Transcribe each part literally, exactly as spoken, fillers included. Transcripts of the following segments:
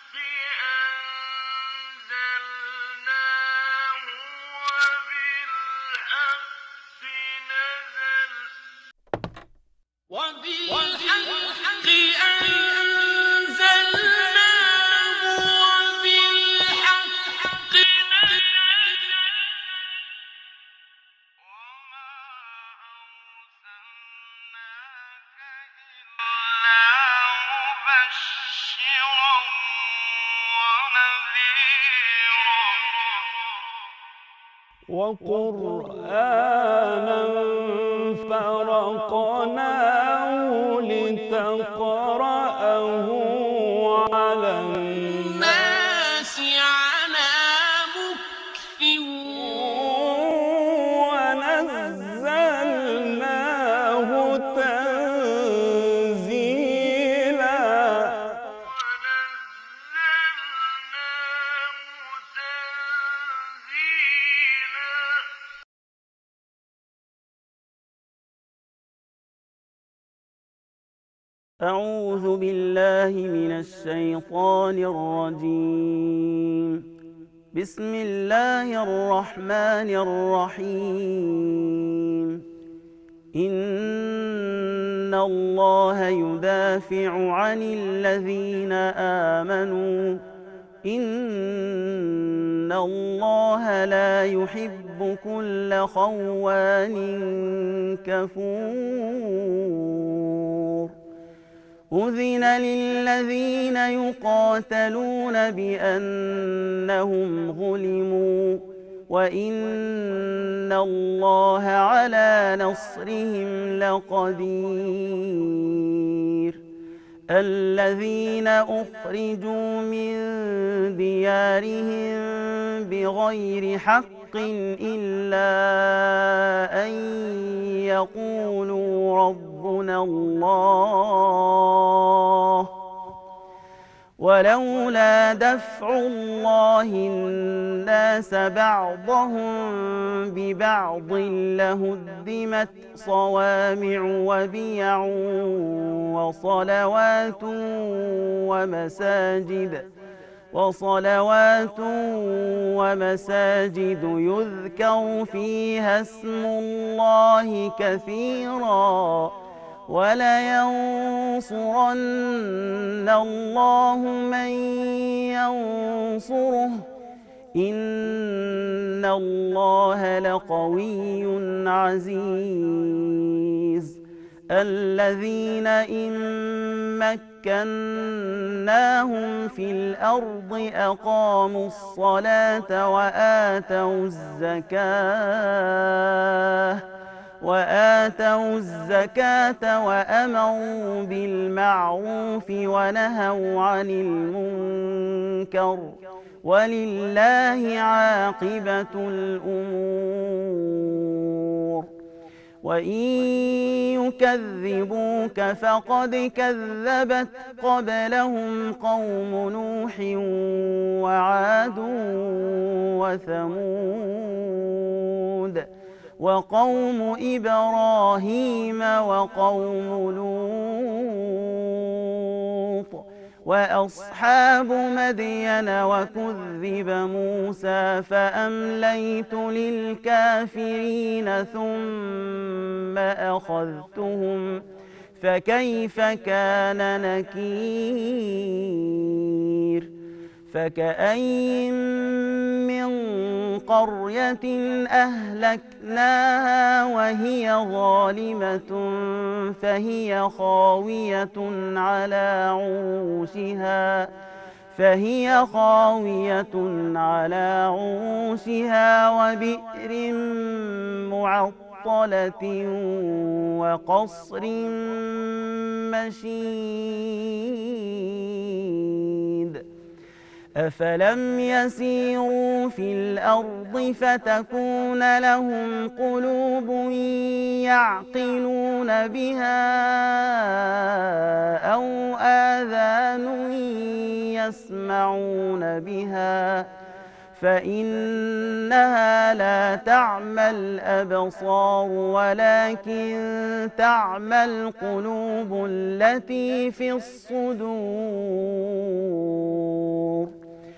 وقرآنا فرقناه لتقرأه على الناس على مكث ونزلناه تنزيلا أعوذ بالله من الشيطان الرجيم. بسم الله الرحمن الرحيم. إن الله يدافع عن الذين آمنوا إن الله لا يحب كل خوان كفور. أذن للذين يقاتلون بأنهم ظلموا وإن الله على نصرهم لقدير. الذين أخرجوا من ديارهم بغير حق إلا أن يقولوا ربنا الله ولولا دفع الله الناس بعضهم ببعض لهدمت صوامع وبيع وصلوات ومساجد وصلوات ومساجد يذكر فيها اسم الله كثيرا ولينصرن الله من ينصره إن الله لقوي عزيز. الذين إن مكناهم في الأرض أقاموا الصلاة وآتوا الزكاة وآتوا الزكاة وأمروا بالمعروف ونهوا عن المنكر ولله عاقبة الأمور. وإن يكذبوك فقد كذبت قبلهم قوم نوح وعاد وثمود وقوم إبراهيم وقوم لوط وأصحاب مدين وكذب موسى فأمليت للكافرين ثم أخذتهم فكيف كان نكير. فكأين من قرية أهلكناها وهي ظالمة فهي خاوية على عروشها فهي خاوية على عروشها وبئر معطلة وقصر مشيد. أفلم يسيروا في الأرض فتكون لهم قلوب يعقلون بها أو آذان يسمعون بها فإنها لا تعمى الأبصار ولكن تعمى القلوب التي في الصدور.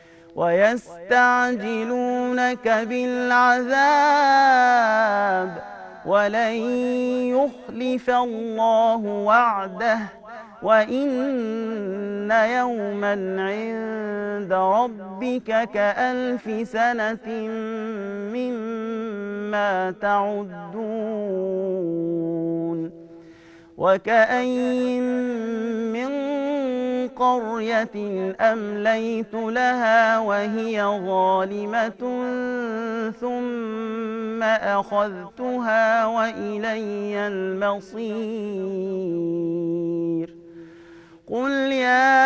ويستعجلونك بالعذاب ولن يخلف الله وعده وإن يوما عند ربك كألف سنة مما تعدون. وكأين من قرية أمليت لها وهي ظالمة ثم أخذتها وإلي المصير. قل يا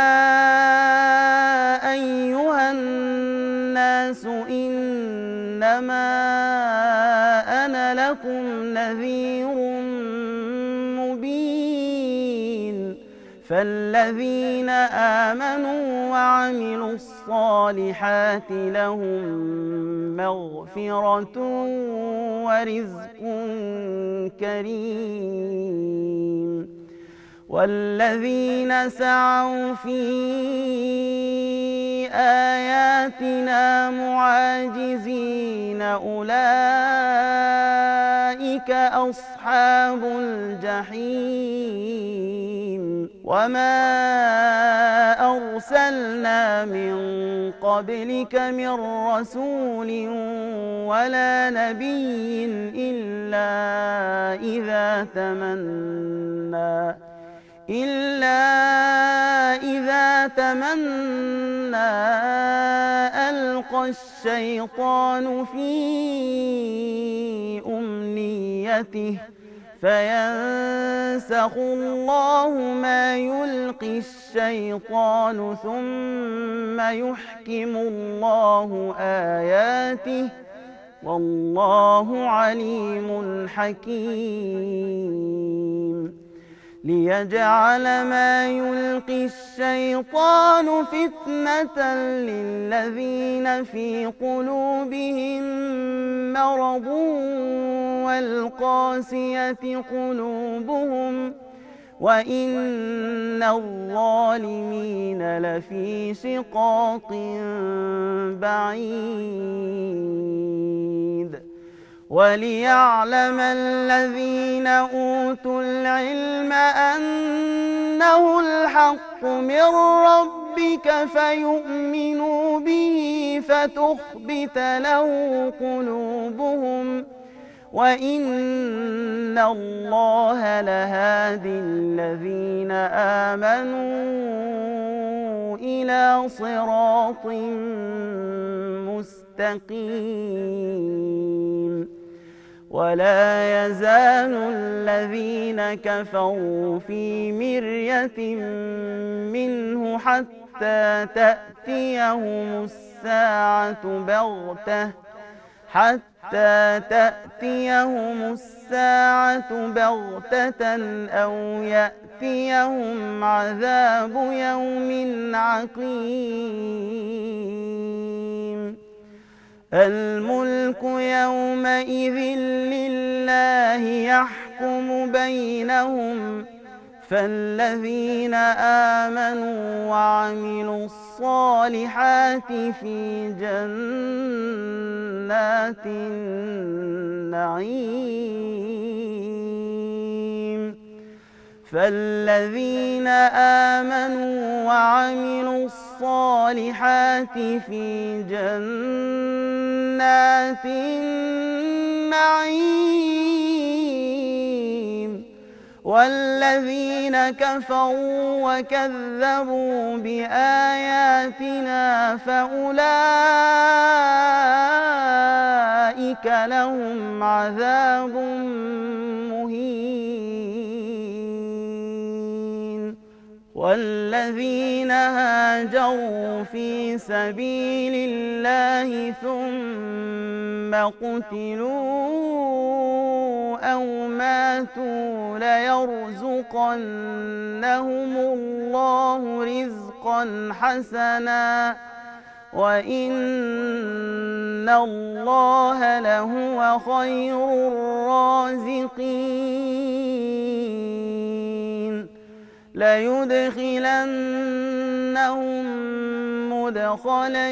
أيها الناس إنما أنا لكم نذير مبين. فالذين آمنوا وعملوا الصالحات لهم مغفرة ورزق كريم. والذين سعوا في آياتنا معاجزين أولئك أصحاب الجحيم. وما أرسلنا من قبلك من رسول ولا نبي إلا إذا تمنى إلا إذا تمنى ألقى الشيطان في أمنيته فينسخ الله ما يلقي الشيطان ثم يحكم الله آياته والله عليم حكيم. ليجعل ما يلقي الشيطان فتنة للذين في قلوبهم مرض والقاسية قلوبهم وإن الظالمين لفي شقاق بعيد. وليعلم الذين أوتوا العلم أنه الحق من ربك فيؤمنوا به فتخبت له قلوبهم وإن الله لهادي الذين آمنوا إلى صراط مستقيم. ولا يزال الذين كفروا في مرية منه حتى تأتيهم الساعة بغتة حتى تأتيهم الساعة بغتة أو يأتيهم عذاب يوم عقيم. الملك يومئذ لله يحكم بينهم فالذين آمنوا وعملوا الصالحات في جنات النعيم. فالذين آمنوا وعملوا الصالحات في جنات النعيم. والذين كفروا وكذبوا بآياتنا فأولئك لهم عذاب مهين. والذين هاجروا في سبيل الله ثم قتلوا أو ماتوا ليرزقنهم الله رزقا حسنا وإن الله لهو خير الرازقين ليدخلنهم مدخلا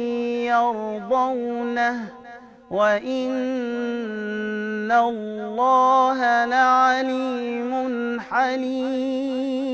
يرضونه وإن الله لعليم حليم